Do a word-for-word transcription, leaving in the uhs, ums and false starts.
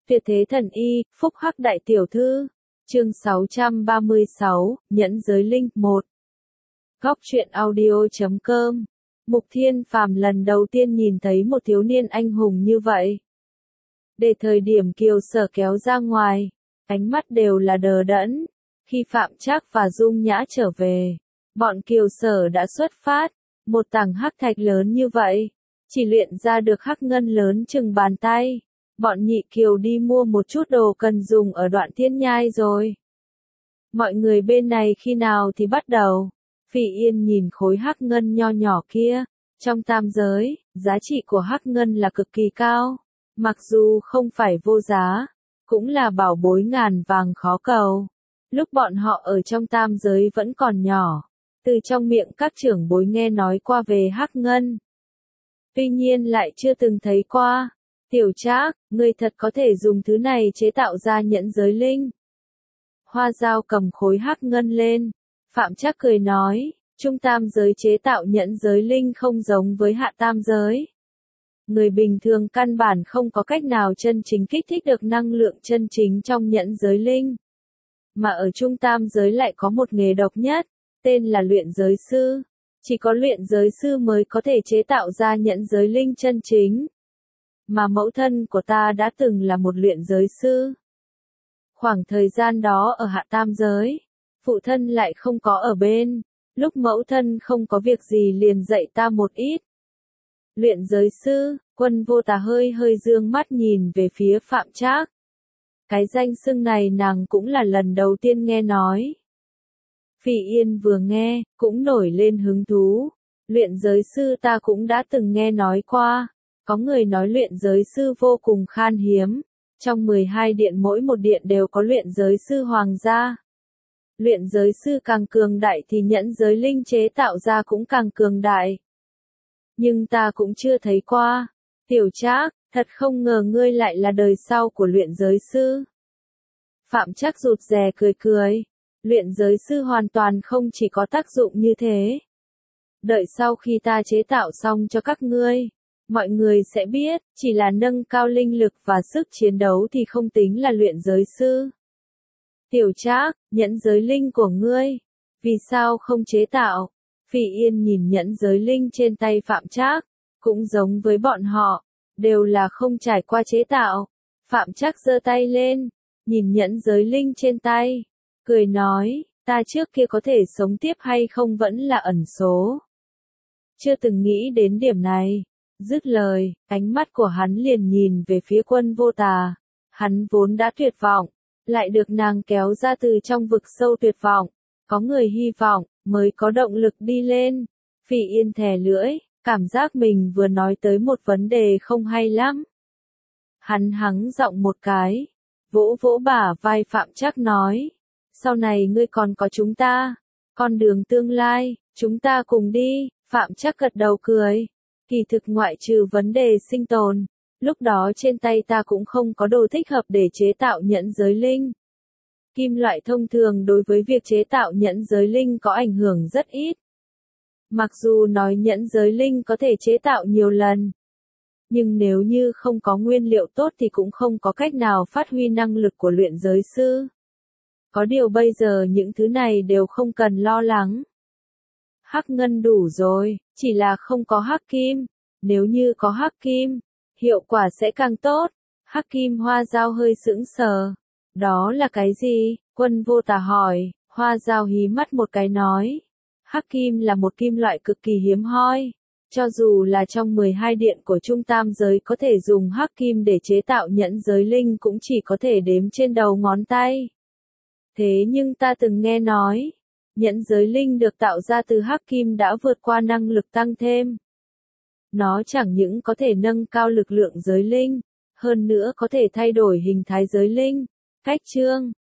Tuyệt thế thần y, phúc hắc đại tiểu thư. Chương sáu trăm ba mươi sáu, Nhẫn giới linh một. Góc truyện audio chấm com. Mục Thiên Phàm lần đầu tiên nhìn thấy một thiếu niên anh hùng như vậy. Để thời điểm Kiều Sở kéo ra ngoài, ánh mắt đều là đờ đẫn. Khi Phạm Trác và Dung Nhã trở về, bọn Kiều Sở đã xuất phát, một tảng hắc thạch lớn như vậy, chỉ luyện ra được hắc ngân lớn chừng bàn tay. Bọn nhị Kiều đi mua một chút đồ cần dùng ở Đoạn Thiên Nhai rồi. Mọi người bên này khi nào thì bắt đầu? Phỉ Yên nhìn khối hắc ngân nho nhỏ kia, trong tam giới, giá trị của hắc ngân là cực kỳ cao, mặc dù không phải vô giá, cũng là bảo bối ngàn vàng khó cầu. Lúc bọn họ ở trong tam giới vẫn còn nhỏ, từ trong miệng các trưởng bối nghe nói qua về hắc ngân. Tuy nhiên lại chưa từng thấy qua. Tiểu Trác, ngươi thật có thể dùng thứ này chế tạo ra nhẫn giới linh. Hoa Dao cầm khối hắc ngân lên. Phạm Trác cười nói, trung tam giới chế tạo nhẫn giới linh không giống với hạ tam giới. Người bình thường căn bản không có cách nào chân chính kích thích được năng lượng chân chính trong nhẫn giới linh. Mà ở trung tam giới lại có một nghề độc nhất, tên là luyện giới sư. Chỉ có luyện giới sư mới có thể chế tạo ra nhẫn giới linh chân chính. Mà mẫu thân của ta đã từng là một luyện giới sư. Khoảng thời gian đó ở hạ tam giới, phụ thân lại không có ở bên, lúc mẫu thân không có việc gì liền dạy ta một ít. Luyện giới sư, Quân Vô Tà hơi hơi dương mắt nhìn về phía Phạm Trác. Cái danh xưng này nàng cũng là lần đầu tiên nghe nói. Phỉ Yên vừa nghe, cũng nổi lên hứng thú. Luyện giới sư ta cũng đã từng nghe nói qua. Có người nói luyện giới sư vô cùng khan hiếm. Trong mười hai điện mỗi một điện đều có luyện giới sư hoàng gia. Luyện giới sư càng cường đại thì nhẫn giới linh chế tạo ra cũng càng cường đại. Nhưng ta cũng chưa thấy qua. Tiểu Trác, thật không ngờ ngươi lại là đời sau của luyện giới sư. Phạm Trác rụt rè cười cười. Luyện giới sư hoàn toàn không chỉ có tác dụng như thế. Đợi sau khi ta chế tạo xong cho các ngươi, mọi người sẽ biết, chỉ là nâng cao linh lực và sức chiến đấu thì không tính là luyện giới sư. Tiểu Trác, nhẫn giới linh của ngươi, vì sao không chế tạo? Phỉ Yên nhìn nhẫn giới linh trên tay Phạm Trác, cũng giống với bọn họ, đều là không trải qua chế tạo. Phạm Trác giơ tay lên, nhìn nhẫn giới linh trên tay, cười nói, ta trước kia có thể sống tiếp hay không vẫn là ẩn số. Chưa từng nghĩ đến điểm này. Dứt lời, ánh mắt của hắn liền nhìn về phía Quân Vô Tà. Hắn vốn đã tuyệt vọng, lại được nàng kéo ra từ trong vực sâu tuyệt vọng. Có người hy vọng, mới có động lực đi lên. Phỉ Yên thè lưỡi, cảm giác mình vừa nói tới một vấn đề không hay lắm. Hắn hắng giọng một cái, vỗ vỗ bả vai Phạm Trác nói. Sau này ngươi còn có chúng ta, con đường tương lai, chúng ta cùng đi. Phạm Trác gật đầu cười. Kỳ thực ngoại trừ vấn đề sinh tồn, lúc đó trên tay ta cũng không có đồ thích hợp để chế tạo nhẫn giới linh. Kim loại thông thường đối với việc chế tạo nhẫn giới linh có ảnh hưởng rất ít. Mặc dù nói nhẫn giới linh có thể chế tạo nhiều lần, nhưng nếu như không có nguyên liệu tốt thì cũng không có cách nào phát huy năng lực của luyện giới sư. Có điều bây giờ những thứ này đều không cần lo lắng. Hắc ngân đủ rồi, chỉ là không có hắc kim. Nếu như có hắc kim, hiệu quả sẽ càng tốt. Hắc kim Hoa Dao hơi sững sờ. Đó là cái gì? Quân Vô Tà hỏi. Hoa Dao hí mắt một cái nói. Hắc kim là một kim loại cực kỳ hiếm hoi. Cho dù là trong mười hai điện của trung tam giới có thể dùng hắc kim để chế tạo nhẫn giới linh cũng chỉ có thể đếm trên đầu ngón tay. Thế nhưng ta từng nghe nói, nhẫn giới linh được tạo ra từ hắc kim đã vượt qua năng lực tăng thêm. Nó chẳng những có thể nâng cao lực lượng giới linh, hơn nữa có thể thay đổi hình thái giới linh. Cách chương